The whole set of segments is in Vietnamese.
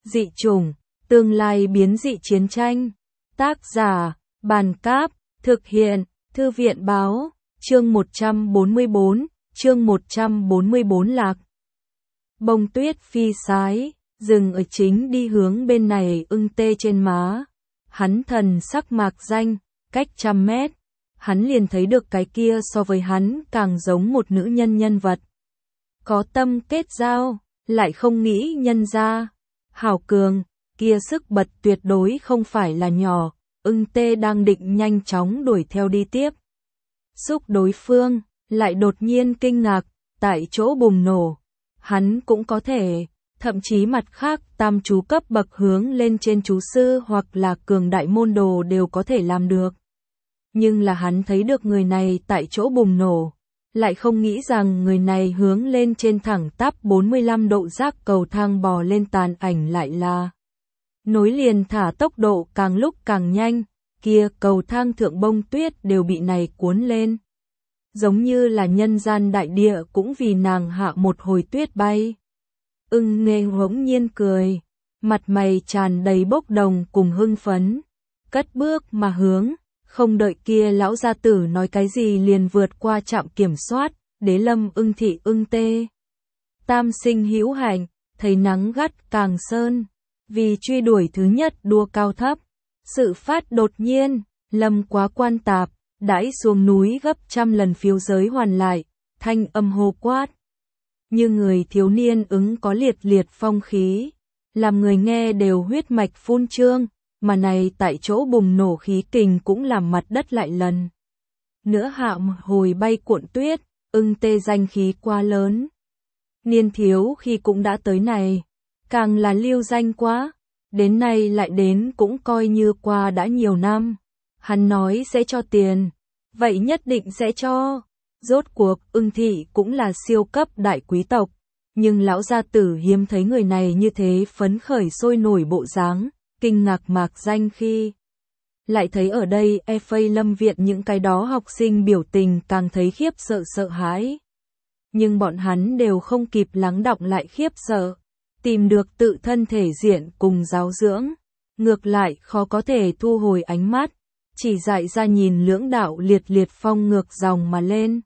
Dị chủng, tương lai biến dị chiến tranh. Tác giả, Bàn Cáp, thực hiện, Thư viện Báo, chương 144, chương 144 lạc. Bông tuyết phi sái, dừng ở chính đi hướng bên này ưng tê trên má. Hắn thần sắc mạc danh, cách 100 mét. Hắn liền thấy được cái kia so với hắn càng giống một nữ nhân vật. Có tâm kết giao, lại không nghĩ nhân ra. Hảo cường, kia sức bật tuyệt đối không phải là nhỏ, ưng tê đang định nhanh chóng đuổi theo đi tiếp. Xúc đối phương, lại đột nhiên kinh ngạc, tại chỗ bùng nổ. Hắn cũng có thể, thậm chí mặt khác tam chú cấp bậc hướng lên trên chú sư hoặc là cường đại môn đồ đều có thể làm được. Nhưng là hắn thấy được người này tại chỗ bùng nổ, lại không nghĩ rằng người này hướng lên trên thẳng tắp 45 độ giác cầu thang bò lên tàn ảnh lại là nối liền thả tốc độ càng lúc càng nhanh, kia cầu thang thượng bông tuyết đều bị này cuốn lên. Giống như là nhân gian đại địa cũng vì nàng hạ một hồi tuyết bay. Ưng nghe bỗng nhiên cười, mặt mày tràn đầy bốc đồng cùng hưng phấn, cất bước mà hướng, không đợi kia lão gia tử nói cái gì liền vượt qua trạm kiểm soát, Đế Lâm Ưng thị ưng tê. Tam sinh hữu hạnh, thấy nắng gắt càng sơn, vì truy đuổi thứ nhất đua cao thấp. Sự phát đột nhiên, Lâm quá quan tạp, đãi xuống núi gấp 100 lần phiếu giới hoàn lại, thanh âm hô quát. Như người thiếu niên ứng có liệt liệt phong khí, làm người nghe đều huyết mạch phun trương, mà này tại chỗ bùng nổ khí kình cũng làm mặt đất lại lần. Nữa hạ hồi bay cuộn tuyết, ưng tê danh khí quá lớn. Niên thiếu khi cũng đã tới này, càng là lưu danh quá, đến nay lại đến cũng coi như qua đã nhiều năm. Hắn nói sẽ cho tiền, vậy nhất định sẽ cho. Rốt cuộc, ưng thị cũng là siêu cấp đại quý tộc, nhưng lão gia tử hiếm thấy người này như thế phấn khởi sôi nổi bộ dáng, kinh ngạc mạc danh khi lại thấy ở đây FA Lâm viện những cái đó học sinh biểu tình càng thấy khiếp sợ sợ hãi. Nhưng bọn hắn đều không kịp lắng đọng lại khiếp sợ, tìm được tự thân thể diện cùng giáo dưỡng, ngược lại khó có thể thu hồi ánh mắt, chỉ dại ra nhìn lưỡng đạo liệt liệt phong ngược dòng mà lên.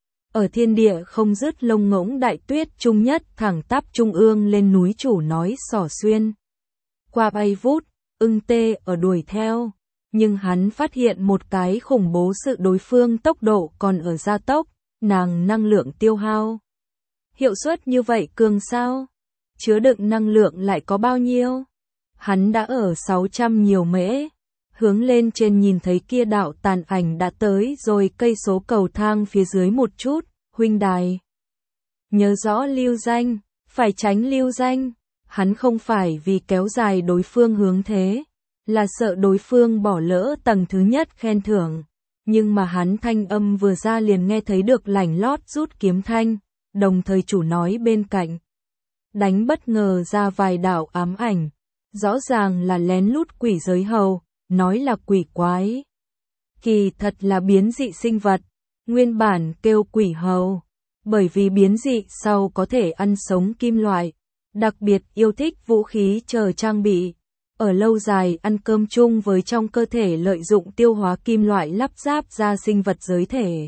Ở thiên địa không dứt lông ngỗng đại tuyết trung nhất thẳng tắp trung ương lên núi chủ nói xỏ xuyên. Qua bay vút, ưng tê ở đuổi theo, nhưng hắn phát hiện một cái khủng bố sự đối phương tốc độ còn ở gia tốc, nàng năng lượng tiêu hao. Hiệu suất như vậy cường sao? Chứa đựng năng lượng lại có bao nhiêu? Hắn đã ở 600 nhiều mễ. Hướng lên trên nhìn thấy kia đạo tàn ảnh đã tới rồi cây số cầu thang phía dưới một chút, huynh đài. Nhớ rõ lưu danh, phải tránh lưu danh. Hắn không phải vì kéo dài đối phương hướng thế, là sợ đối phương bỏ lỡ tầng thứ nhất khen thưởng. Nhưng mà hắn thanh âm vừa ra liền nghe thấy được lảnh lót rút kiếm thanh, đồng thời chủ nói bên cạnh. Đánh bất ngờ ra vài đạo ám ảnh, rõ ràng là lén lút quỷ giới hầu, nói là quỷ quái. Kỳ thật là biến dị sinh vật, nguyên bản kêu quỷ hầu, bởi vì biến dị sau có thể ăn sống kim loại, đặc biệt yêu thích vũ khí chờ trang bị. Ở lâu dài ăn cơm chung với trong cơ thể lợi dụng tiêu hóa kim loại lắp ráp ra sinh vật giới thể.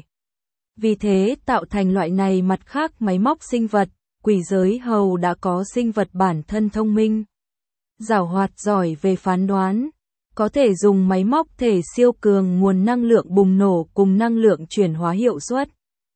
Vì thế tạo thành loại này mặt khác máy móc sinh vật, quỷ giới hầu đã có sinh vật bản thân thông minh. Giảo hoạt giỏi về phán đoán, có thể dùng máy móc thể siêu cường nguồn năng lượng bùng nổ cùng năng lượng chuyển hóa hiệu suất.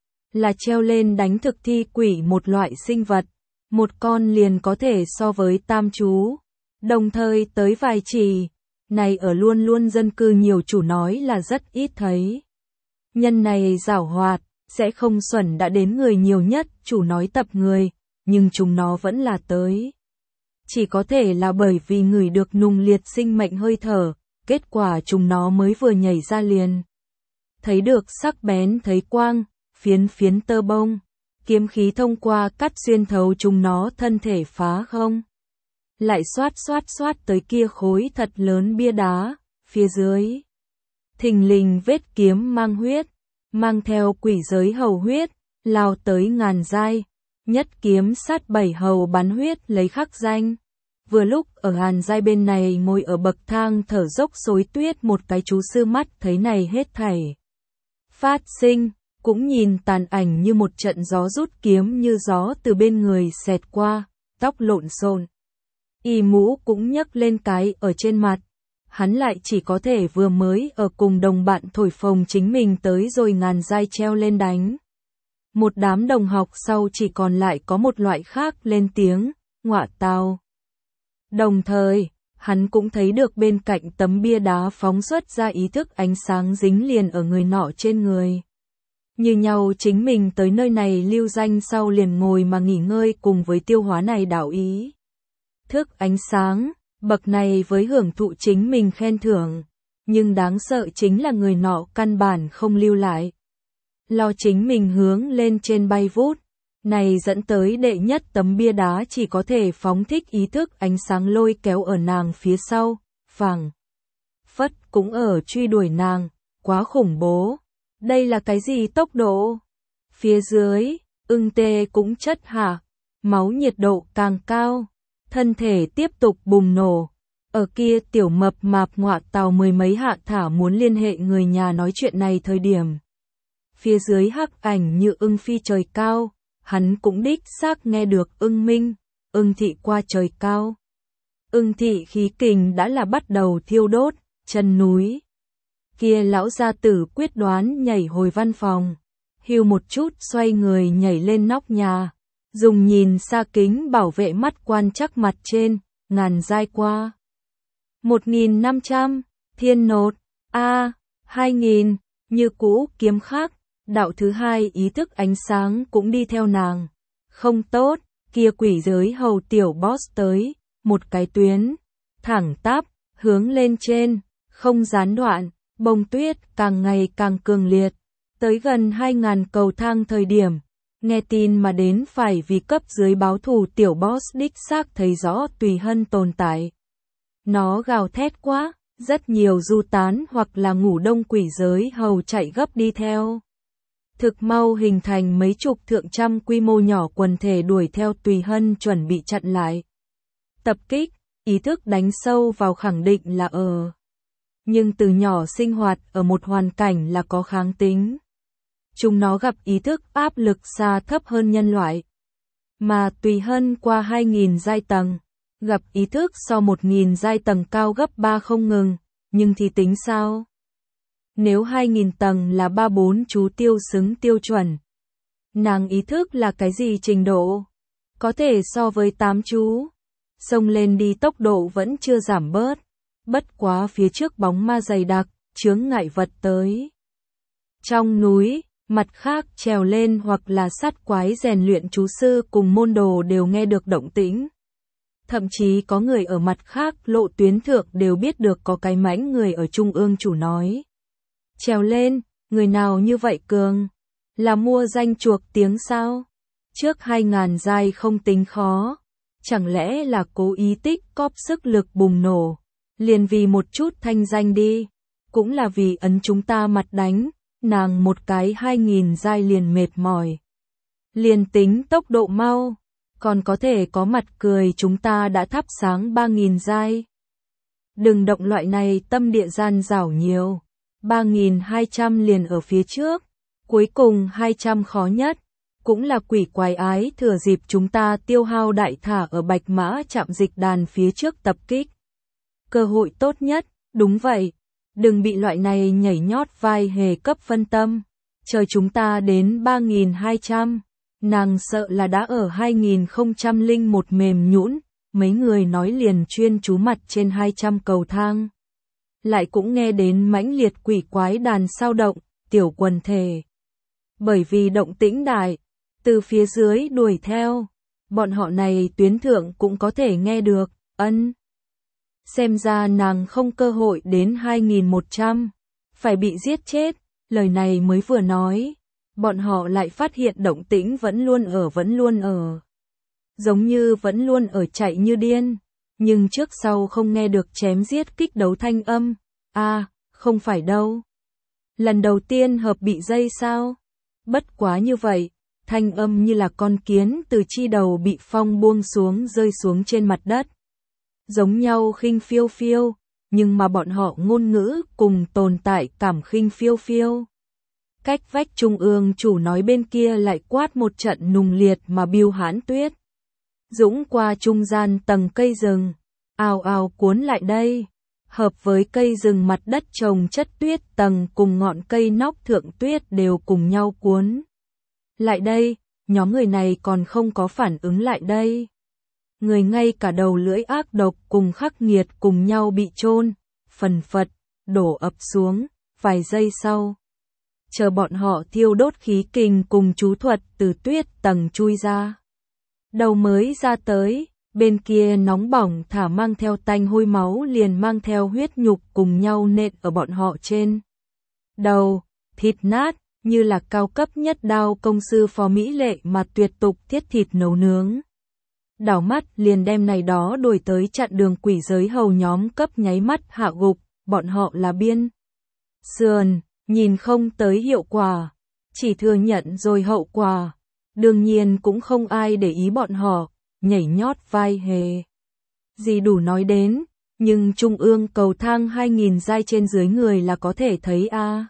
Là treo lên đánh thực thi quỷ một loại sinh vật, một con liền có thể so với tam chú. Đồng thời tới vài chỉ, này ở luôn luôn dân cư nhiều chủ nói là rất ít thấy. Nhân này giảo hoạt, sẽ không xuẩn đã đến người nhiều nhất, chủ nói tập người, nhưng chúng nó vẫn là tới. Chỉ có thể là bởi vì người được nung liệt sinh mệnh hơi thở, kết quả chúng nó mới vừa nhảy ra liền. Thấy được sắc bén thấy quang, phiến phiến tơ bông, kiếm khí thông qua cắt xuyên thấu chúng nó thân thể phá không. Lại xoát tới kia khối thật lớn bia đá, phía dưới. Thình lình vết kiếm mang huyết, mang theo quỷ giới hầu huyết, lao tới ngàn giai, nhất kiếm sát 7 hầu bắn huyết lấy khắc danh. Vừa lúc ở Hàn Giai bên này ngồi ở bậc thang thở dốc xối tuyết, một cái chú sư mắt thấy này hết thảy phát sinh, cũng nhìn tàn ảnh như một trận gió rút kiếm như gió từ bên người xẹt qua, tóc lộn xộn, y mũ cũng nhấc lên cái ở trên mặt. Hắn lại chỉ có thể vừa mới ở cùng đồng bạn thổi phồng chính mình tới rồi Ngàn Giai treo lên đánh. Một đám đồng học sau chỉ còn lại có một loại khác lên tiếng, ngọa tào. Đồng thời, hắn cũng thấy được bên cạnh tấm bia đá phóng xuất ra ý thức ánh sáng dính liền ở người nọ trên người. Như nhau chính mình tới nơi này lưu danh sau liền ngồi mà nghỉ ngơi cùng với tiêu hóa này đạo ý thức ánh sáng, bậc này với hưởng thụ chính mình khen thưởng, nhưng đáng sợ chính là người nọ căn bản không lưu lại. Lo chính mình hướng lên trên bay vút, này dẫn tới đệ nhất tấm bia đá chỉ có thể phóng thích ý thức ánh sáng lôi kéo ở nàng phía sau, phảng phất cũng ở truy đuổi nàng, quá khủng bố. Đây là cái gì tốc độ? Phía dưới, ưng tê cũng chất hạ, máu nhiệt độ càng cao, thân thể tiếp tục bùng nổ. Ở kia tiểu mập mạp ngọa tào mười mấy hạ thả muốn liên hệ người nhà nói chuyện này thời điểm. Phía dưới hắc ảnh như ưng phi trời cao, hắn cũng đích xác nghe được ưng minh, ưng thị qua trời cao. Ưng thị khí kình đã là bắt đầu thiêu đốt, chân núi. Kia lão gia tử quyết đoán nhảy hồi văn phòng, hưu một chút xoay người nhảy lên nóc nhà, dùng nhìn xa kính bảo vệ mắt quan chắc mặt trên, Ngàn Giai qua. 1500, thiên nột, 2000, như cũ kiếm khác, đạo thứ hai ý thức ánh sáng cũng đi theo nàng. Không tốt, kia quỷ giới hầu tiểu boss tới, một cái tuyến, thẳng tắp, hướng lên trên, không gián đoạn, bông tuyết càng ngày càng cường liệt. Tới gần 2000 cầu thang thời điểm, nghe tin mà đến phải vì cấp dưới báo thù tiểu boss đích xác thấy rõ Tùy Hân tồn tại. Nó gào thét quá, rất nhiều du tán hoặc là ngủ đông quỷ giới hầu chạy gấp đi theo. Thực mau hình thành mấy chục thượng trăm quy mô nhỏ quần thể đuổi theo Tùy Hân chuẩn bị chặn lại. Tập kích, ý thức đánh sâu vào khẳng định là ở. Nhưng từ nhỏ sinh hoạt ở một hoàn cảnh là có kháng tính. Chúng nó gặp ý thức áp lực xa thấp hơn nhân loại. Mà Tùy Hân qua 2000 giai tầng, gặp ý thức so 1000 giai tầng cao gấp 3 không ngừng, nhưng thì tính sao? Nếu 2000 tầng là 3-4 chú tiêu xứng tiêu chuẩn, nàng ý thức là cái gì trình độ? Có thể so với 8 chú. Xông lên đi tốc độ vẫn chưa giảm bớt. Bất quá phía trước bóng ma dày đặc, chướng ngại vật tới. Trong núi, mặt khác trèo lên hoặc là sát quái rèn luyện chú sư cùng môn đồ đều nghe được động tĩnh. Thậm chí có người ở mặt khác lộ tuyến thượng đều biết được có cái mãnh người ở trung ương chủ nói. Trèo lên, người nào như vậy cường? Là mua danh chuộc tiếng sao? Trước 2000 giai không tính khó. Chẳng lẽ là cố ý tích cóp sức lực bùng nổ? Liền vì một chút thanh danh đi. Cũng là vì ấn chúng ta mặt đánh, nàng một cái 2000 giai liền mệt mỏi. Liền tính tốc độ mau, còn có thể có mặt cười chúng ta đã thắp sáng 3000 giai. Đừng động loại này tâm địa gian rảo nhiều. 3200 liền ở phía trước, cuối cùng 200 khó nhất, cũng là quỷ quái ái thừa dịp chúng ta tiêu hao đại thả ở Bạch Mã Trạm dịch đàn phía trước tập kích. Cơ hội tốt nhất, đúng vậy, đừng bị loại này nhảy nhót vai hề cấp phân tâm, chờ chúng ta đến 3200, nàng sợ là đã ở 2001 mềm nhũn, mấy người nói liền chuyên chú mặt trên 200 cầu thang. Lại cũng nghe đến mãnh liệt quỷ quái đàn sao động, tiểu quần thể. Bởi vì động tĩnh đại, từ phía dưới đuổi theo, bọn họ này tuyến thượng cũng có thể nghe được, xem ra nàng không cơ hội đến 2100, phải bị giết chết, lời này mới vừa nói, bọn họ lại phát hiện động tĩnh vẫn luôn ở. Giống như vẫn luôn ở chạy như điên. Nhưng trước sau không nghe được chém giết kích đấu thanh âm. Không phải đâu. Lần đầu tiên hợp bị dây sao? Bất quá như vậy, thanh âm như là con kiến từ chi đầu bị phong buông xuống rơi xuống trên mặt đất. giống nhau khinh phiêu phiêu, nhưng mà bọn họ ngôn ngữ cùng tồn tại cảm khinh phiêu phiêu. Cách vách trung ương chủ nói bên kia lại quát một trận nùng liệt mà bưu hãn tuyết. Dũng qua trung gian tầng cây rừng, ào ào cuốn lại đây, hợp với cây rừng mặt đất trồng chất tuyết tầng cùng ngọn cây nóc thượng tuyết đều cùng nhau cuốn. Lại đây, nhóm người này còn không có phản ứng lại đây. Người ngay cả đầu lưỡi ác độc cùng khắc nghiệt cùng nhau bị chôn, phần phật, đổ ập xuống, vài giây sau. Chờ bọn họ thiêu đốt khí kình cùng chú thuật từ tuyết tầng chui ra. Đầu mới ra tới, bên kia nóng bỏng thả mang theo tanh hôi máu liền mang theo huyết nhục cùng nhau nện ở bọn họ trên đầu, thịt nát, như là cao cấp nhất đao công sư phó mỹ lệ mà tuyệt tục thiết thịt nấu nướng. Đảo mắt liền đem này đó đuổi tới chặn đường quỷ giới hầu nhóm cấp nháy mắt hạ gục, bọn họ là biên sườn, nhìn không tới hiệu quả, chỉ thừa nhận rồi hậu quả. Đương nhiên cũng không ai để ý bọn họ, nhảy nhót vai hề. Gì đủ nói đến, nhưng trung ương cầu thang 2000 giai trên dưới người là có thể thấy a.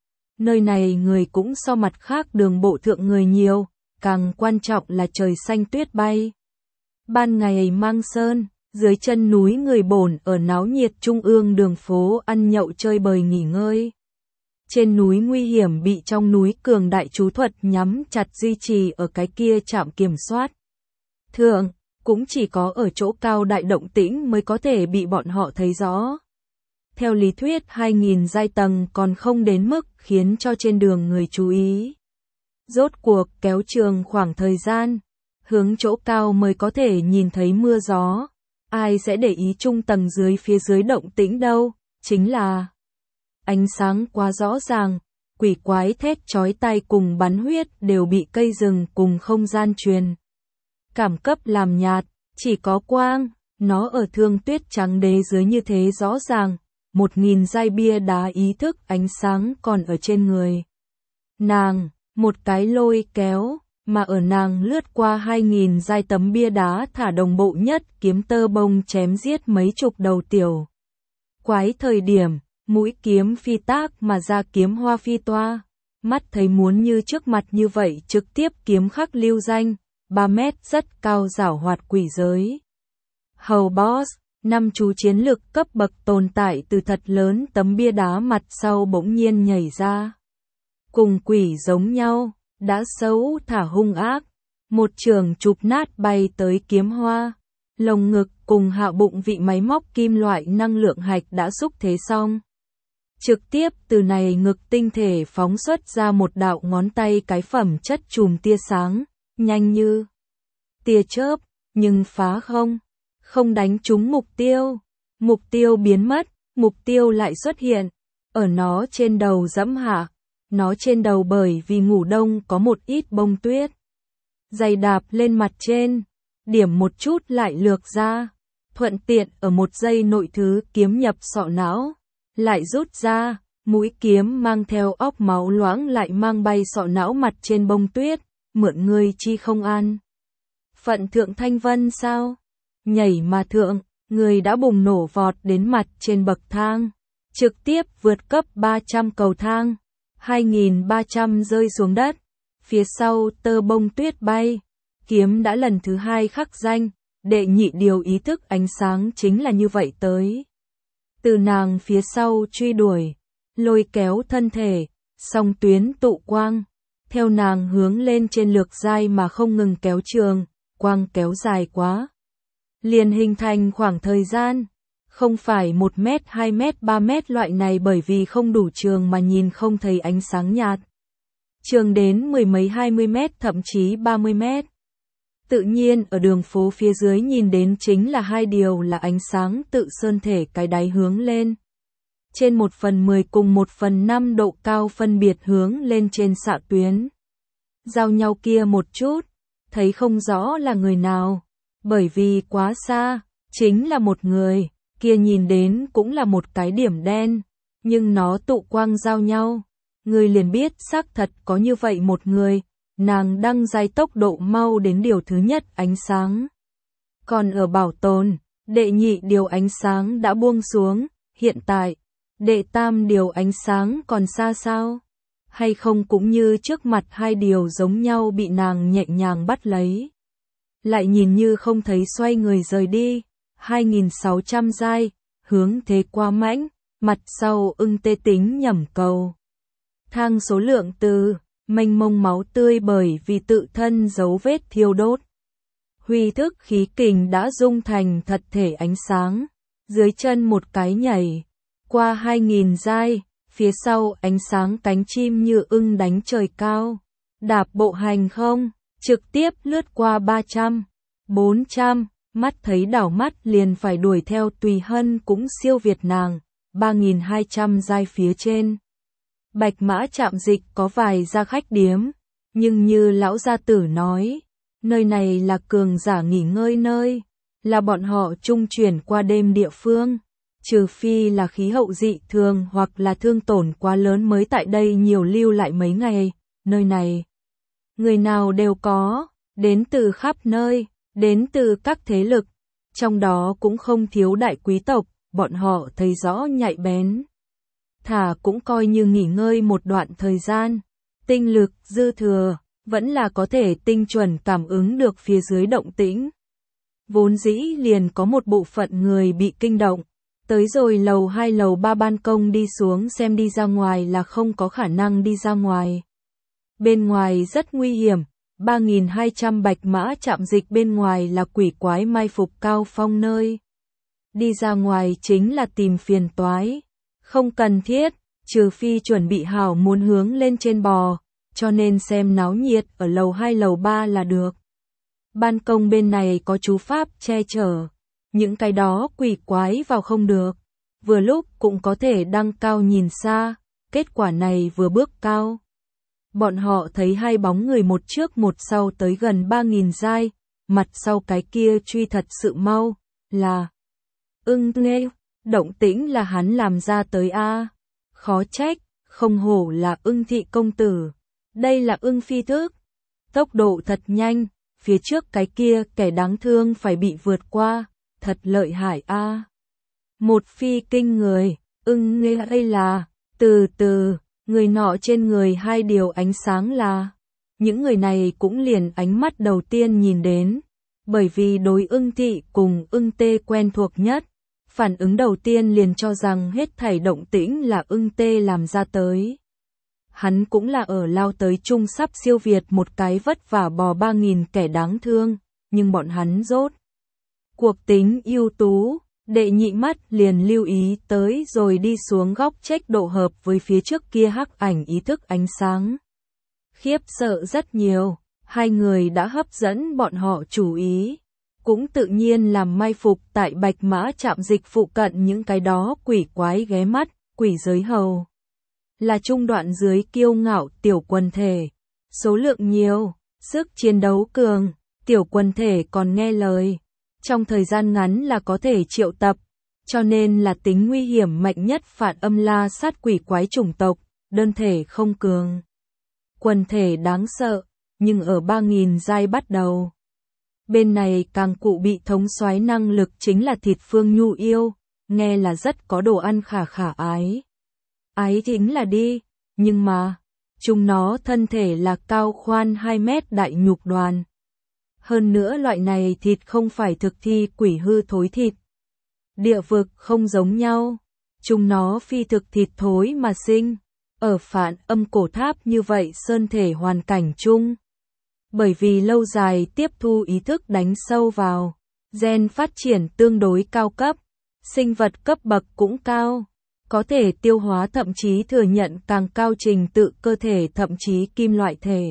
Nơi này người cũng so mặt khác đường bộ thượng người nhiều, càng quan trọng là trời xanh tuyết bay. Ban ngày mang sơn, dưới chân núi người bổn ở náo nhiệt trung ương đường phố ăn nhậu chơi bời nghỉ ngơi. Trên núi nguy hiểm bị trong núi cường đại chú thuật nhắm chặt duy trì ở cái kia trạm kiểm soát. Thượng, cũng chỉ có ở chỗ cao đại động tĩnh mới có thể bị bọn họ thấy rõ. Theo lý thuyết 2000 giai tầng còn không đến mức khiến cho trên đường người chú ý. Rốt cuộc kéo trường khoảng thời gian, hướng chỗ cao mới có thể nhìn thấy mưa gió. Ai sẽ để ý trung tầng dưới phía dưới động tĩnh đâu, chính là ánh sáng quá rõ ràng, quỷ quái thét chói tai cùng bắn huyết đều bị cây rừng cùng không gian truyền. Cảm cấp làm nhạt, chỉ có quang, nó ở thương tuyết trắng đế dưới như thế rõ ràng, 1000 giai bia đá ý thức ánh sáng còn ở trên người. Nàng, một cái lôi kéo, mà ở nàng lướt qua 2000 giai tấm bia đá thả đồng bộ nhất kiếm tơ bông chém giết mấy chục đầu tiểu. Quái thời điểm, mũi kiếm phi tác mà ra kiếm hoa phi toa, mắt thấy muốn như trước mặt như vậy trực tiếp kiếm khắc lưu danh, 3 mét rất cao giảo hoạt quỷ giới. Hầu boss, 5 chú chiến lực cấp bậc tồn tại từ thật lớn tấm bia đá mặt sau bỗng nhiên nhảy ra. Cùng quỷ giống nhau, đã xấu thả hung ác, một trường chụp nát bay tới kiếm hoa, lồng ngực cùng hạ bụng vị máy móc kim loại năng lượng hạch đã xúc thế xong. Trực tiếp từ này ngực tinh thể phóng xuất ra một đạo ngón tay cái phẩm chất chùm tia sáng, nhanh như tia chớp, nhưng phá không đánh trúng mục tiêu biến mất, mục tiêu lại xuất hiện, ở nó trên đầu dẫm hạ, nó trên đầu bởi vì ngủ đông có một ít bông tuyết. Giày đạp lên mặt trên, điểm một chút lại lược ra, thuận tiện ở một giây nội thứ kiếm nhập sọ não. Lại rút ra, mũi kiếm mang theo óc máu loãng lại mang bay sọ não mặt trên bông tuyết, mượn ngươi chi không an. Phận thượng thanh vân sao? Nhảy mà thượng, người đã bùng nổ vọt đến mặt trên bậc thang, trực tiếp vượt cấp 300 cầu thang, 2300 rơi xuống đất, phía sau tơ bông tuyết bay, kiếm đã lần thứ 2 khắc danh, đệ nhị điều ý thức ánh sáng chính là như vậy tới. Từ nàng phía sau truy đuổi, lôi kéo thân thể, song tuyến tụ quang, theo nàng hướng lên trên lược giai mà không ngừng kéo trường, quang kéo dài quá. Liền hình thành khoảng thời gian, không phải 1 mét, 2 mét, 3 mét loại này bởi vì không đủ trường mà nhìn không thấy ánh sáng nhạt. Trường đến 10 mấy 20 mét thậm chí 30 mét. Tự nhiên ở đường phố phía dưới nhìn đến chính là 2 điều là ánh sáng tự sơn thể cái đáy hướng lên. Trên 1/10 cùng 1/5 độ cao phân biệt hướng lên trên xạ tuyến. Giao nhau kia một chút, thấy không rõ là người nào, bởi vì quá xa, chính là một người, kia nhìn đến cũng là một cái điểm đen, nhưng nó tụ quang giao nhau. Người liền biết xác thật có như vậy một người. Nàng đăng giai tốc độ mau đến điều thứ nhất ánh sáng. Còn ở bảo tồn, Đệ nhị điều ánh sáng đã buông xuống, hiện tại, đệ tam điều ánh sáng còn xa sao? Hay không cũng như trước mặt hai điều giống nhau bị nàng nhẹ nhàng bắt lấy. Lại nhìn như không thấy xoay người rời đi, 2600 giai, hướng thế quá mãnh, mặt sau ưng tê tính nhẩm cầu. Thang số lượng từ, mênh mông máu tươi bởi vì tự thân dấu vết thiêu đốt. Huy thức khí kình đã dung thành thật thể ánh sáng, dưới chân một cái nhảy, qua 2000 giai, phía sau ánh sáng cánh chim như ưng đánh trời cao, đạp bộ hành không, trực tiếp lướt qua 300, 400, mắt thấy đảo mắt liền phải đuổi theo Tùy Hân cũng siêu việt nàng, 3200 giai phía trên. Bạch Mã Trạm Dịch có vài gia khách điếm, nhưng như lão gia tử nói, nơi này là cường giả nghỉ ngơi nơi, là bọn họ trung chuyển qua đêm địa phương, trừ phi là khí hậu dị thường hoặc là thương tổn quá lớn mới tại đây nhiều lưu lại mấy ngày, nơi này. Người nào đều có, đến từ khắp nơi, đến từ các thế lực, trong đó cũng không thiếu đại quý tộc, bọn họ thấy rõ nhạy bén. Thả cũng coi như nghỉ ngơi một đoạn thời gian, tinh lực dư thừa, vẫn là có thể tinh chuẩn cảm ứng được phía dưới động tĩnh. Vốn dĩ liền có một bộ phận người bị kinh động, tới rồi lầu 2 lầu 3 ban công đi xuống xem đi ra ngoài là không có khả năng đi ra ngoài. Bên ngoài rất nguy hiểm, 3200 Bạch Mã Trạm Dịch bên ngoài là quỷ quái mai phục cao phong nơi. Đi ra ngoài chính là tìm phiền toái, không cần thiết, trừ phi chuẩn bị hảo muốn hướng lên trên bò, cho nên xem náo nhiệt ở lầu 2 lầu 3 là được. Ban công bên này có chú pháp che chở, những cái đó quỷ quái vào không được, vừa lúc cũng có thể đăng cao nhìn xa, kết quả này vừa bước cao. Bọn họ thấy hai bóng người một trước một sau tới gần 3000 giai, mặt sau cái kia truy thật sự mau, là ưng nghe, động tĩnh là hắn làm ra tới a, khó trách, không hổ là ưng thị công tử, đây là ưng phi thức, tốc độ thật nhanh, phía trước cái kia kẻ đáng thương phải bị vượt qua, thật lợi hại a. Một phi kinh người, ưng nghe đây là, từ từ, người nọ trên người hai điều ánh sáng là, những người này cũng liền ánh mắt đầu tiên nhìn đến, bởi vì đối ưng thị cùng ưng tê quen thuộc nhất, phản ứng đầu tiên liền cho rằng hết thảy động tĩnh là ưng tê làm ra tới. Hắn cũng là ở lao tới chung sắp siêu việt một cái vất vả bò 3000 kẻ đáng thương, nhưng bọn hắn rốt cuộc tính ưu tú, đệ nhị mắt liền lưu ý tới rồi đi xuống góc check độ hợp với phía trước kia hắc ảnh ý thức ánh sáng. Khiếp sợ rất nhiều, hai người đã hấp dẫn bọn họ chú ý, cũng tự nhiên làm mai phục tại Bạch Mã Trạm Dịch phụ cận những cái đó quỷ quái ghé mắt, quỷ giới hầu. Là trung đoạn dưới kiêu ngạo tiểu quần thể, số lượng nhiều, sức chiến đấu cường, tiểu quần thể còn nghe lời, trong thời gian ngắn là có thể triệu tập, cho nên là tính nguy hiểm mạnh nhất phản âm la sát quỷ quái chủng tộc, đơn thể không cường. Quần thể đáng sợ, nhưng ở 3000 giai bắt đầu. Bên này càng cụ bị thống soái năng lực chính là thịt phương nhu yêu, nghe là rất có đồ ăn khả ái. Ái chính là đi, nhưng mà, chúng nó thân thể là cao khoan 2 mét đại nhục đoàn. Hơn nữa loại này thịt không phải thực thi quỷ hư thối thịt. Địa vực không giống nhau, chúng nó phi thực thịt thối mà sinh, ở phản âm cổ tháp như vậy sơn thể hoàn cảnh chung. Bởi vì lâu dài tiếp thu ý thức đánh sâu vào, gen phát triển tương đối cao cấp, sinh vật cấp bậc cũng cao, có thể tiêu hóa thậm chí thừa nhận càng cao trình tự cơ thể thậm chí kim loại thể.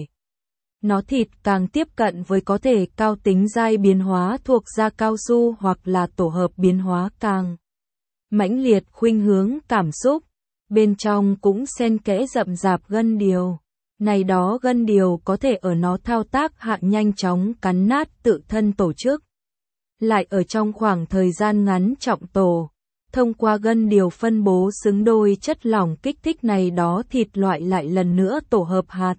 Nó thịt càng tiếp cận với có thể cao tính giai biến hóa thuộc da cao su hoặc là tổ hợp biến hóa càng mãnh liệt khuynh hướng cảm xúc, bên trong cũng xen kẽ rậm rạp gân điều. Này đó gân điều có thể ở nó thao tác hạ nhanh chóng cắn nát tự thân tổ chức. Lại ở trong khoảng thời gian ngắn trọng tổ, thông qua gân điều phân bố xứng đôi chất lỏng kích thích này đó thịt loại lại lần nữa tổ hợp hạt.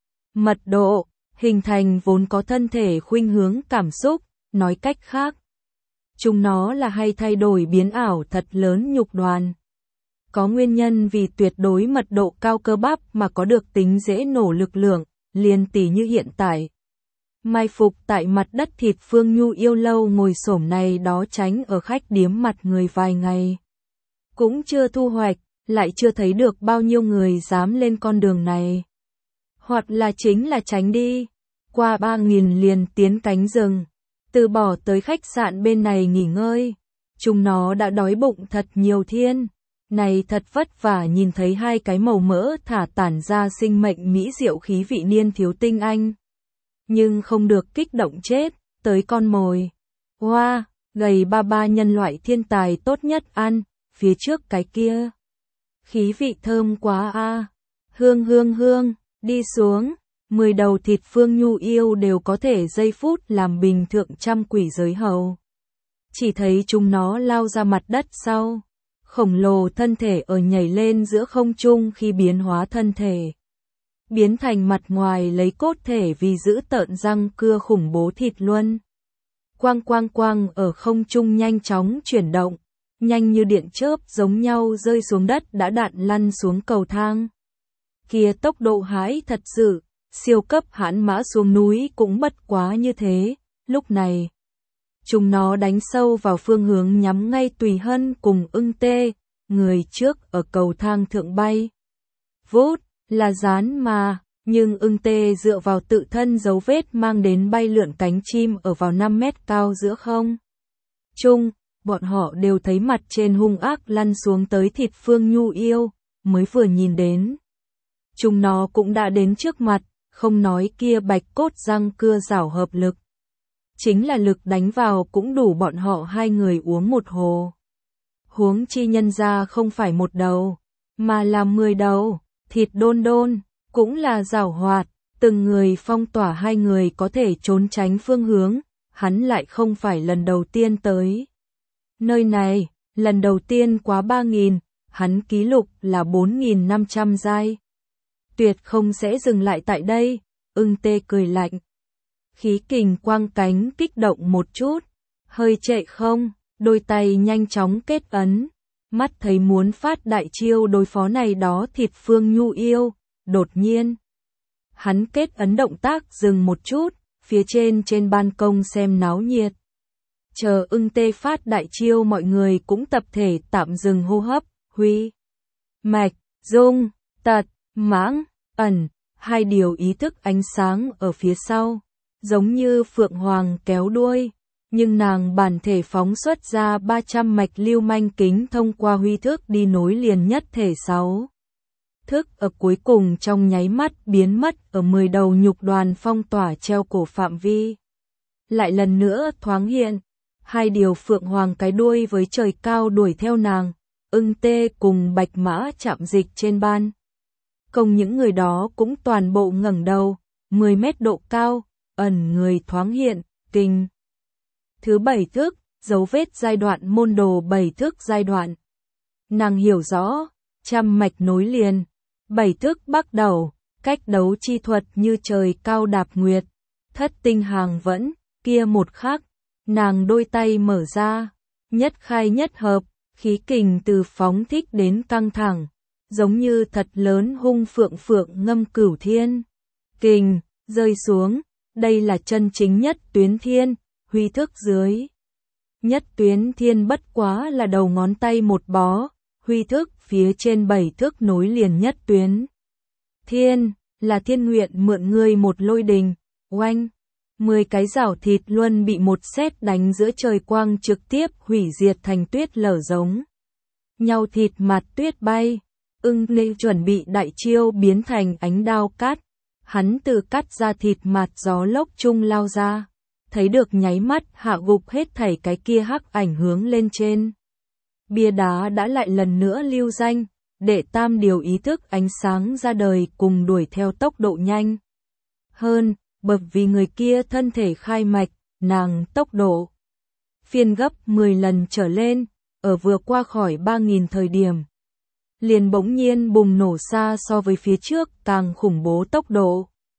Mật độ, hình thành vốn có thân thể khuynh hướng cảm xúc, nói cách khác. Chúng nó là hay thay đổi biến ảo thật lớn nhục đoàn. Có nguyên nhân vì tuyệt đối mật độ cao cơ bắp mà có được tính dễ nổ lực lượng, liền tỉ như hiện tại. Mai phục tại mặt đất thịt Phương Nhu yêu lâu ngồi xổm này đó tránh ở khách điếm mặt người vài ngày. Cũng chưa thu hoạch, lại chưa thấy được bao nhiêu người dám lên con đường này. Hoặc là chính là tránh đi. Qua 3.000 liền tiến cánh rừng. Từ bỏ tới khách sạn bên này nghỉ ngơi. Chúng nó đã đói bụng thật nhiều thiên. Này thật vất vả nhìn thấy hai cái màu mỡ thả tản ra sinh mệnh mỹ diệu khí vị niên thiếu tinh anh. Nhưng không được kích động chết, tới con mồi. Hoa, gầy ba nhân loại thiên tài tốt nhất ăn, phía trước cái kia. Khí vị thơm quá a. Hương, đi xuống. 10 đầu thịt Phương Nhu yêu đều có thể giây phút làm bình thượng trăm quỷ giới hầu. Chỉ thấy chúng nó lao ra mặt đất sau. Khổng lồ thân thể ở nhảy lên giữa không trung khi biến hóa thân thể. Biến thành mặt ngoài lấy cốt thể vì giữ tợn răng cưa khủng bố thịt luân. Quang ở không trung nhanh chóng chuyển động, nhanh như điện chớp giống nhau rơi xuống đất đã đạn lăn xuống cầu thang. Kia tốc độ hãi thật sự, siêu cấp hãn mã xuống núi cũng bất quá như thế, lúc này. Chúng nó đánh sâu vào phương hướng nhắm ngay Tùy Hân cùng Ưng Tê, người trước ở cầu thang thượng bay. Vút, là dán mà, nhưng Ưng Tê dựa vào tự thân dấu vết mang đến bay lượn cánh chim ở vào 5 mét cao giữa không. Bọn họ đều thấy mặt trên hung ác lăn xuống tới thịt Phương Nhu yêu, mới vừa nhìn đến. Chúng nó cũng đã đến trước mặt, không nói kia bạch cốt răng cưa rảo hợp lực. Chính là lực đánh vào cũng đủ bọn họ hai người uống một hồ. Huống chi nhân ra không phải một đầu, mà là 10 đầu, thịt đôn, cũng là giảo hoạt, từng người phong tỏa hai người có thể trốn tránh phương hướng, hắn lại không phải lần đầu tiên tới. Nơi này, lần đầu tiên quá 3.000, hắn ký lục là 4.500 giai. Tuyệt không sẽ dừng lại tại đây, Ưng Tê cười lạnh. Khí kình quang cánh kích động một chút, hơi trệ không, đôi tay nhanh chóng kết ấn, mắt thấy muốn phát đại chiêu đối phó này đó thịt Phương Nhu yêu, đột nhiên. Hắn kết ấn động tác dừng một chút, phía trên ban công xem náo nhiệt. Chờ Ưng Tê phát đại chiêu mọi người cũng tập thể tạm dừng hô hấp, huy, mạch, dung, tật, mãng, ẩn, hai điều ý thức ánh sáng ở phía sau, giống như phượng hoàng kéo đuôi, nhưng nàng bản thể phóng xuất ra 300 mạch lưu manh kính thông qua huy thức đi nối liền nhất thể 6. Thức ở cuối cùng trong nháy mắt biến mất ở 10 đầu nhục đoàn phong tỏa treo cổ phạm vi. Lại lần nữa thoáng hiện, hai điều phượng hoàng cái đuôi với trời cao đuổi theo nàng, Ưng Tê cùng bạch mã chạm dịch trên ban. Công những người đó cũng toàn bộ ngẩng đầu, 10 mét độ cao, ẩn người thoáng hiện, kinh. Thứ 7 thức, dấu vết giai đoạn môn đồ 7 thức giai đoạn. Nàng hiểu rõ, trăm mạch nối liền, 7 thức bắt đầu, cách đấu chi thuật như trời cao đạp nguyệt, thất tinh hàng vẫn, kia một khắc, nàng đôi tay mở ra, nhất khai nhất hợp, khí kình từ phóng thích đến căng thẳng, giống như thật lớn hung phượng ngâm cửu thiên. Kình, rơi xuống, đây là chân chính nhất tuyến thiên, huy thức dưới. Nhất tuyến thiên bất quá là đầu ngón tay một bó, huy thức phía trên 7 thức nối liền nhất tuyến. Thiên, là thiên nguyện mượn ngươi một lôi đình, oanh. 10 cái rảo thịt luân bị một sét đánh giữa trời quang trực tiếp hủy diệt thành tuyết lở giống. Nhau thịt mặt tuyết bay, Ưng Tê chuẩn bị đại chiêu biến thành ánh đao cát. Hắn từ cắt ra thịt mặt gió lốc chung lao ra, thấy được nháy mắt hạ gục hết thảy cái kia hắc ảnh hướng lên trên. Bia đá đã lại lần nữa lưu danh, đệ tam điều ý thức ánh sáng ra đời cùng đuổi theo tốc độ nhanh. Hơn, bởi vì người kia thân thể khai mạch, nàng tốc độ phiên gấp 10 lần trở lên, ở vừa qua khỏi 3.000 thời điểm. Liền bỗng nhiên bùng nổ xa so với phía trước càng khủng bố tốc độ.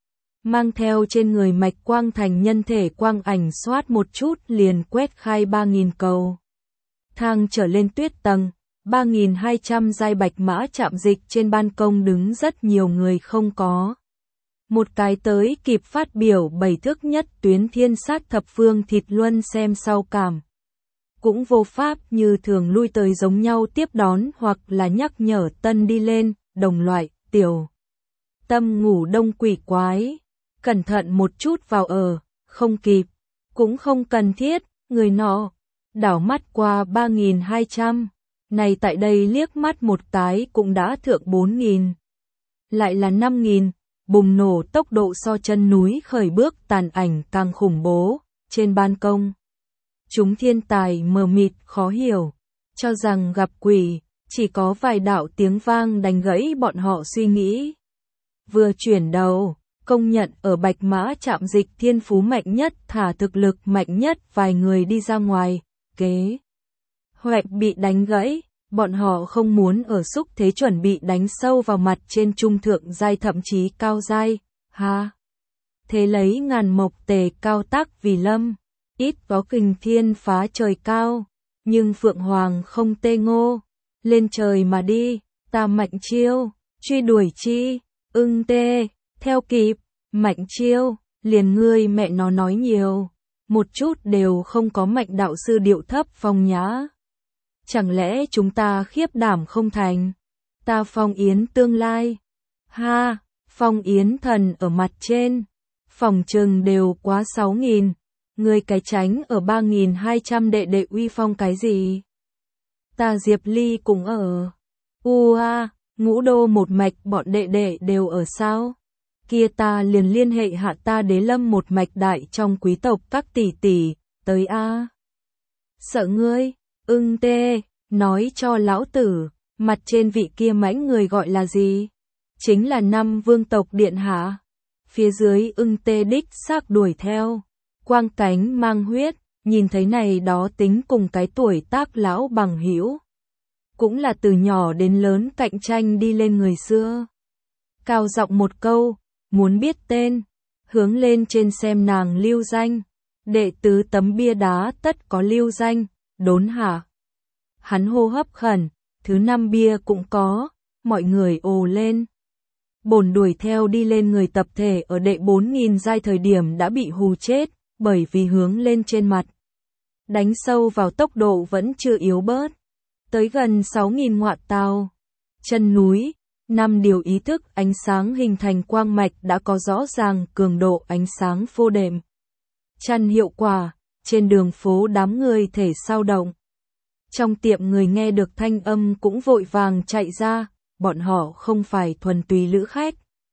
mang theo trên người mạch quang thành nhân thể quang ảnh xoát một chút liền quét khai 3.000 cầu thang trở lên tuyết tầng, 3.200 giai bạch mã chạm dịch trên ban công đứng rất nhiều người không có. Một cái tới kịp phát biểu 7 thước nhất tuyến thiên sát thập phương thịt luân xem sau cảm. Cũng vô pháp như thường lui tới giống nhau tiếp đón hoặc là nhắc nhở tân đi lên, đồng loại, tiểu. Tâm ngủ đông quỷ quái, cẩn thận một chút vào không kịp, cũng không cần thiết, người nọ. Đảo mắt qua 3.200, này tại đây liếc mắt một cái cũng đã thượng 4.000. Lại là 5.000, bùng nổ tốc độ so chân núi khởi bước tàn ảnh càng khủng bố, trên ban công. Chúng thiên tài mờ mịt khó hiểu, cho rằng gặp quỷ, chỉ có vài đạo tiếng vang đánh gãy bọn họ suy nghĩ. Vừa chuyển đầu, công nhận ở bạch mã chạm dịch thiên phú mạnh nhất thả thực lực mạnh nhất vài người đi ra ngoài, kế hoạch bị đánh gãy, bọn họ không muốn ở xúc thế chuẩn bị đánh sâu vào mặt trên trung thượng giai thậm chí cao giai, ha. Thế lấy ngàn mộc tề cao tác vì lâm, ít có kình thiên phá trời cao, nhưng Phượng Hoàng không tê ngô, lên trời mà đi, ta Mạnh Chiêu, truy đuổi chi, ưng tê, theo kịp, Mạnh Chiêu, liền ngươi mẹ nó nói nhiều, một chút đều không có Mạnh đạo sư điệu thấp phong nhã. Chẳng lẽ chúng ta khiếp đảm không thành? Ta Phong Yến tương lai. Ha, Phong Yến thần ở mặt trên. Phòng trừng đều quá 6.000. Người cái tránh ở 3.200 đệ đệ uy phong cái gì? Ta Diệp Ly cũng ở. Ngũ đô một mạch bọn đệ đệ đều ở sao? Kia ta liền liên hệ hạ ta Đế Lâm một mạch đại trong quý tộc các tỷ tỷ, tới a. Sợ ngươi, ưng tê, nói cho lão tử, mặt trên vị kia mãnh người gọi là gì? Chính là năm vương tộc điện hạ. Phía dưới ưng tê đích xác đuổi theo, quang cánh mang huyết, nhìn thấy này đó tính cùng cái tuổi tác lão bằng hữu. Cũng là từ nhỏ đến lớn cạnh tranh đi lên người xưa. Cao giọng một câu, muốn biết tên, hướng lên trên xem nàng lưu danh. Đệ tứ tấm bia đá tất có lưu danh, đốn hạ. Hắn hô hấp khẩn, thứ 5 bia cũng có, mọi người ồ lên. Bổn đuổi theo đi lên người tập thể ở đệ 4.000 giai thời điểm đã bị hù chết, bởi vì hướng lên trên mặt. Đánh sâu vào tốc độ vẫn chưa yếu bớt. Tới gần 6.000 ngoại tàu. Chân núi, 5 điều ý thức ánh sáng hình thành quang mạch đã có rõ ràng cường độ ánh sáng phô đệm. Chăn hiệu quả, trên đường phố đám người thể sao động. Trong tiệm người nghe được thanh âm cũng vội vàng chạy ra, bọn họ không phải thuần túy lữ khách,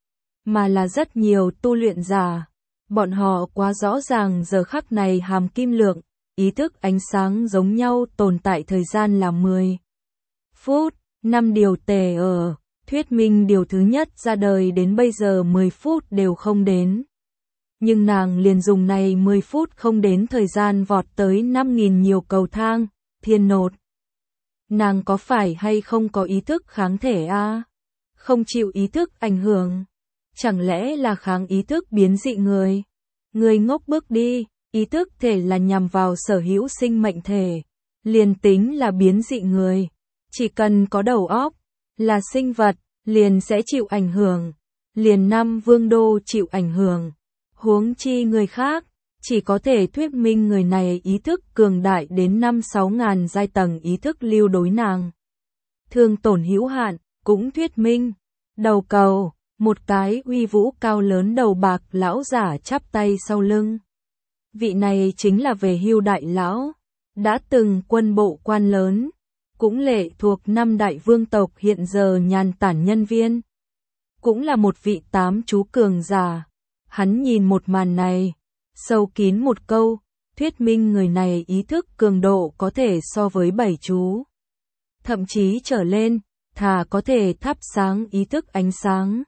mà là rất nhiều tu luyện giả. Bọn họ quá rõ ràng giờ khắc này hàm kim lượng, ý thức ánh sáng giống nhau tồn tại thời gian là 10 phút, 5 điều tề thuyết minh điều thứ nhất ra đời đến bây giờ 10 phút đều không đến. Nhưng nàng liền dùng này 10 phút không đến thời gian vọt tới 5.000 nhiều cầu thang, thiên nột. Nàng có phải hay không có ý thức kháng thể a? Không chịu ý thức ảnh hưởng. Chẳng lẽ là kháng ý thức biến dị người? Người ngốc bước đi, ý thức thể là nhằm vào sở hữu sinh mệnh thể. Liền tính là biến dị người. Chỉ cần có đầu óc, là sinh vật, liền sẽ chịu ảnh hưởng. Liền 5 vương đô chịu ảnh hưởng. Huống chi người khác, chỉ có thể thuyết minh người này ý thức cường đại đến 5-6 ngàn giai tầng ý thức lưu đối nàng. Thương tổn hữu hạn, cũng thuyết minh. Đầu cầu, một cái uy vũ cao lớn đầu bạc lão giả chắp tay sau lưng. Vị này chính là về hưu đại lão, đã từng quân bộ quan lớn, cũng lệ thuộc 5 đại vương tộc hiện giờ nhàn tản nhân viên. Cũng là một vị 8 chú cường giả. Hắn nhìn một màn này, sâu kín một câu, thuyết minh người này ý thức cường độ có thể so với 7 chú. Thậm chí trở lên, thà có thể thắp sáng ý thức ánh sáng.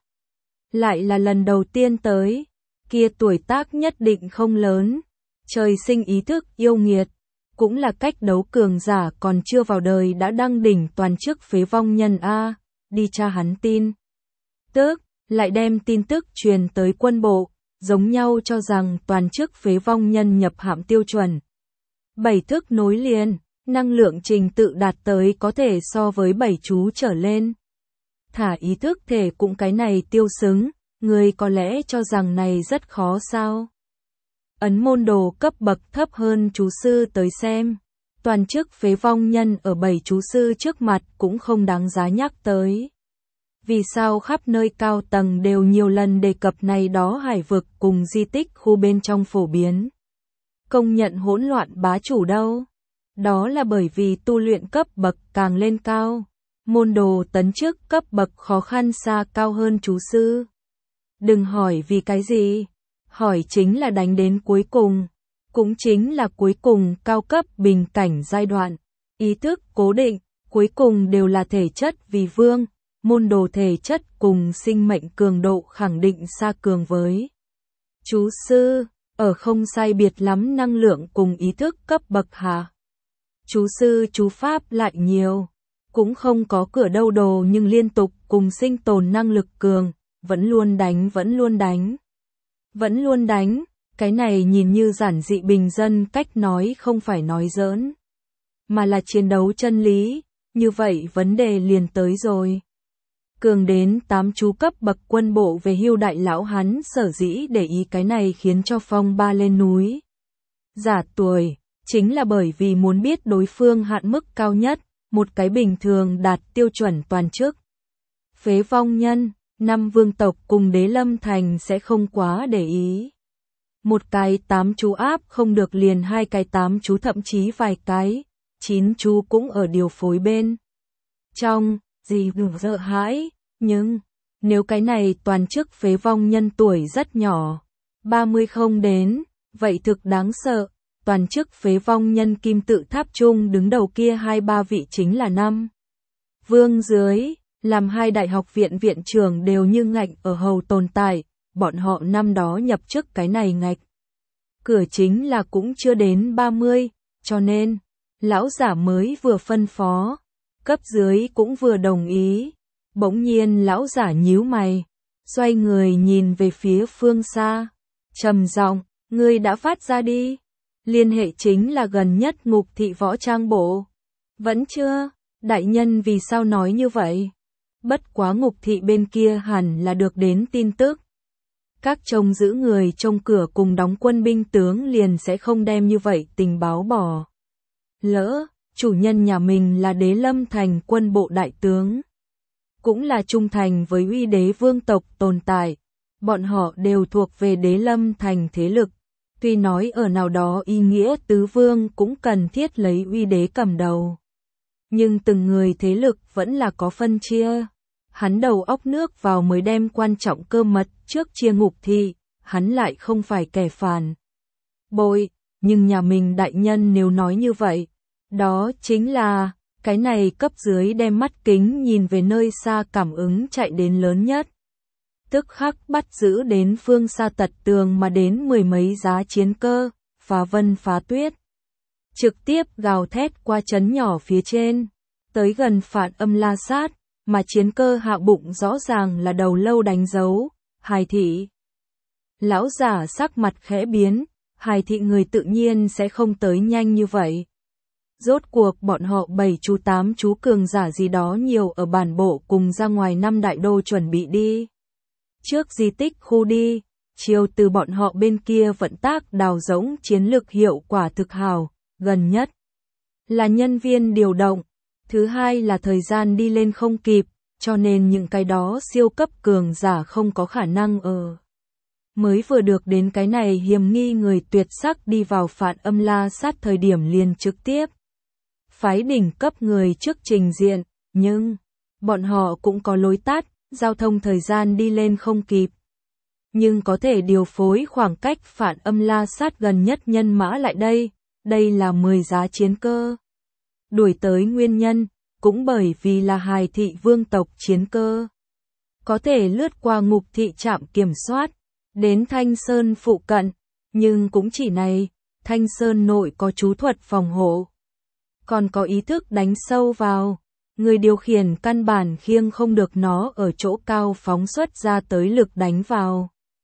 Lại là lần đầu tiên tới, kia tuổi tác nhất định không lớn, trời sinh ý thức yêu nghiệt, cũng là cách đấu cường giả còn chưa vào đời đã đăng đỉnh toàn chức phế vong nhân A, đi tra hắn tin. Tức, lại đem tin tức truyền tới quân bộ, giống nhau cho rằng toàn chức phế vong nhân nhập hạm tiêu chuẩn. 7 thức nối liền, năng lượng trình tự đạt tới có thể so với 7 chú trở lên. Thả ý thức thể cũng cái này tiêu xứng, người có lẽ cho rằng này rất khó sao? Ấn môn đồ cấp bậc thấp hơn chú sư tới xem. Toàn chức phế vong nhân ở 7 chú sư trước mặt cũng không đáng giá nhắc tới. Vì sao khắp nơi cao tầng đều nhiều lần đề cập này đó hải vực cùng di tích khu bên trong phổ biến? Công nhận hỗn loạn bá chủ đâu? Đó là bởi vì tu luyện cấp bậc càng lên cao, môn đồ tấn chức cấp bậc khó khăn xa cao hơn chú sư. Đừng hỏi vì cái gì, hỏi chính là đánh đến cuối cùng, cũng chính là cuối cùng cao cấp bình cảnh giai đoạn, ý thức cố định, cuối cùng đều là thể chất vì vương, môn đồ thể chất cùng sinh mệnh cường độ khẳng định xa cường với chú sư, ở không sai biệt lắm năng lượng cùng ý thức cấp bậc hạ. Chú sư chú pháp lại nhiều, cũng không có cửa đâu đồ nhưng liên tục cùng sinh tồn năng lực cường, vẫn luôn đánh. Vẫn luôn đánh, cái này nhìn như giản dị bình dân cách nói không phải nói giỡn, mà là chiến đấu chân lý, như vậy vấn đề liền tới rồi. Cường đến 8 chú cấp bậc quân bộ về hưu đại lão hắn sở dĩ để ý cái này khiến cho phong ba lên núi. Giả tuổi, chính là bởi vì muốn biết đối phương hạn mức cao nhất, một cái bình thường đạt tiêu chuẩn toàn chức. Phế vong nhân, 5 vương tộc cùng Đế Lâm Thành sẽ không quá để ý. Một cái 8 chú áp không được liền 2 cái 8 chú thậm chí vài cái, 9 chú cũng ở điều phối bên. Trong, gì đừng sợ hãi, nhưng, nếu cái này toàn chức phế vong nhân tuổi rất nhỏ, 30 không đến, vậy thực đáng sợ, toàn chức phế vong nhân kim tự tháp chung đứng đầu kia 2-3 vị chính là 5. Vương dưới, làm 2 đại học viện viện trưởng đều như ngạch ở hầu tồn tại, bọn họ năm đó nhập chức cái này ngạch. Cửa chính là cũng chưa đến 30, cho nên, lão giả mới vừa phân phó, cấp dưới cũng vừa đồng ý. Bỗng nhiên lão giả nhíu mày, xoay người nhìn về phía phương xa, trầm giọng, ngươi đã phát ra đi. Liên hệ chính là gần nhất Ngục thị võ trang bộ. Vẫn chưa, đại nhân vì sao nói như vậy? Bất quá Ngục thị bên kia hẳn là được đến tin tức. Các trông giữ người trông cửa cùng đóng quân binh tướng liền sẽ không đem như vậy tình báo bỏ lỡ, chủ nhân nhà mình là Đế Lâm Thành quân bộ đại tướng. Cũng là trung thành với uy đế vương tộc tồn tại, bọn họ đều thuộc về Đế Lâm Thành thế lực, tuy nói ở nào đó ý nghĩa tứ vương cũng cần thiết lấy uy đế cầm đầu. Nhưng từng người thế lực vẫn là có phân chia, hắn đầu óc nước vào mới đem quan trọng cơ mật trước chia Ngục thị, hắn lại không phải kẻ phản bội, nhưng nhà mình đại nhân nếu nói như vậy, đó chính là... Cái này cấp dưới đem mắt kính nhìn về nơi xa cảm ứng chạy đến lớn nhất. Tức khắc bắt giữ đến phương xa tật tường mà đến 10 mấy giá chiến cơ, phá vân phá tuyết. Trực tiếp gào thét qua chấn nhỏ phía trên, tới gần Phạn Âm La Sát, mà chiến cơ hạ bụng rõ ràng là đầu lâu đánh dấu, Hài thị. Lão giả sắc mặt khẽ biến, Hài thị người tự nhiên sẽ không tới nhanh như vậy. Rốt cuộc bọn họ 7 chú 8 chú cường giả gì đó nhiều ở bản bộ cùng ra ngoài 5 đại đô chuẩn bị đi. Trước di tích khu đi, chiều từ bọn họ bên kia vận tác đào rỗng chiến lược hiệu quả thực hào, gần nhất là nhân viên điều động, thứ hai là thời gian đi lên không kịp, cho nên những cái đó siêu cấp cường giả không có khả năng mới vừa được đến cái này hiểm nghi người tuyệt sắc đi vào Phạn Âm La Sát thời điểm liền trực tiếp. Phái đỉnh cấp người trước trình diện, nhưng bọn họ cũng có lối tắt, giao thông thời gian đi lên không kịp. Nhưng có thể điều phối khoảng cách Phạn Âm La Sát gần nhất nhân mã lại đây là 10 giá chiến cơ. Đuổi tới nguyên nhân, cũng bởi vì là Hài thị vương tộc chiến cơ. Có thể lướt qua Ngục thị trạm kiểm soát, đến Thanh Sơn phụ cận, nhưng cũng chỉ này, Thanh Sơn nội có chú thuật phòng hộ. Còn có ý thức đánh sâu vào, người điều khiển căn bản khiêng không được nó ở chỗ cao phóng xuất ra tới lực đánh vào.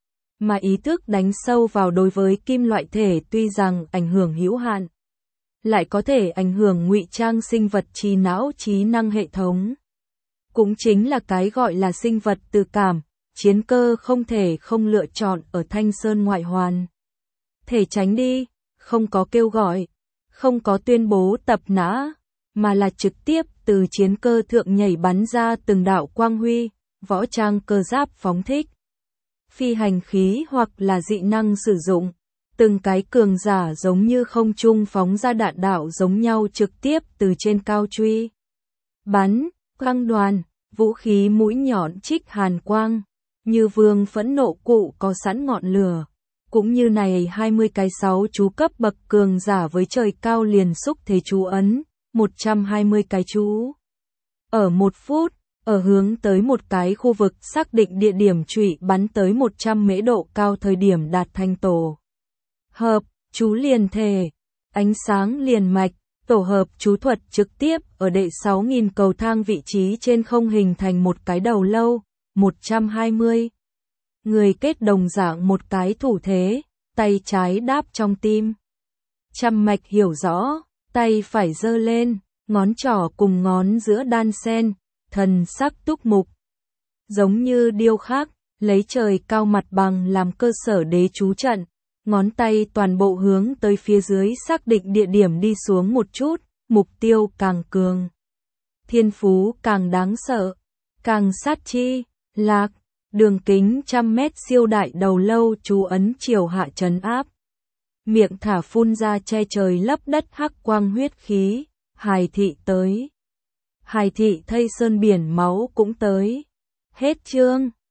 mà ý thức đánh sâu vào đối với kim loại thể tuy rằng ảnh hưởng hữu hạn, lại có thể ảnh hưởng ngụy trang sinh vật trí não trí năng hệ thống. Cũng chính là cái gọi là sinh vật tự cảm, Chiến Cơ không thể không lựa chọn ở Thanh Sơn ngoại hoàn. Thể tránh đi, không có kêu gọi, không có tuyên bố tập nã, mà là trực tiếp từ chiến cơ thượng nhảy bắn ra từng đạo quang huy, võ trang cơ giáp phóng thích. Phi hành khí hoặc là dị năng sử dụng, từng cái cường giả giống như không trung phóng ra đạn đạo giống nhau trực tiếp từ trên cao truy. Bắn, quang đoàn, vũ khí mũi nhọn trích hàn quang, như vương phẫn nộ cụ có sẵn ngọn lửa. Cũng như này 20 cái 6 chú cấp bậc cường giả với trời cao liền xúc thế chú ấn, 120 cái chú. Ở 1 phút, ở hướng tới một cái khu vực xác định địa điểm trụy bắn tới 100 mễ độ cao thời điểm đạt thành tổ hợp, chú liền thể, ánh sáng liền mạch, tổ hợp chú thuật trực tiếp ở đệ 6.000 cầu thang vị trí trên không hình thành một cái đầu lâu, 120. Người kết đồng dạng một cái thủ thế, tay trái đáp trong tim. Trăm mạch hiểu rõ, tay phải giơ lên, ngón trỏ cùng ngón giữa đan sen, thần sắc túc mục. Giống như điêu khắc, lấy trời cao mặt bằng làm cơ sở đế chú trận, ngón tay toàn bộ hướng tới phía dưới xác định địa điểm đi xuống một chút, mục tiêu càng cường. Thiên phú càng đáng sợ, càng sát chi, lạc. Đường kính 100 mét siêu đại đầu lâu chú ấn chiều hạ trấn áp. Miệng thả phun ra che trời lấp đất hắc quang huyết khí, Hài thị tới. Hài thị thây sơn biển máu cũng tới. Hết chương.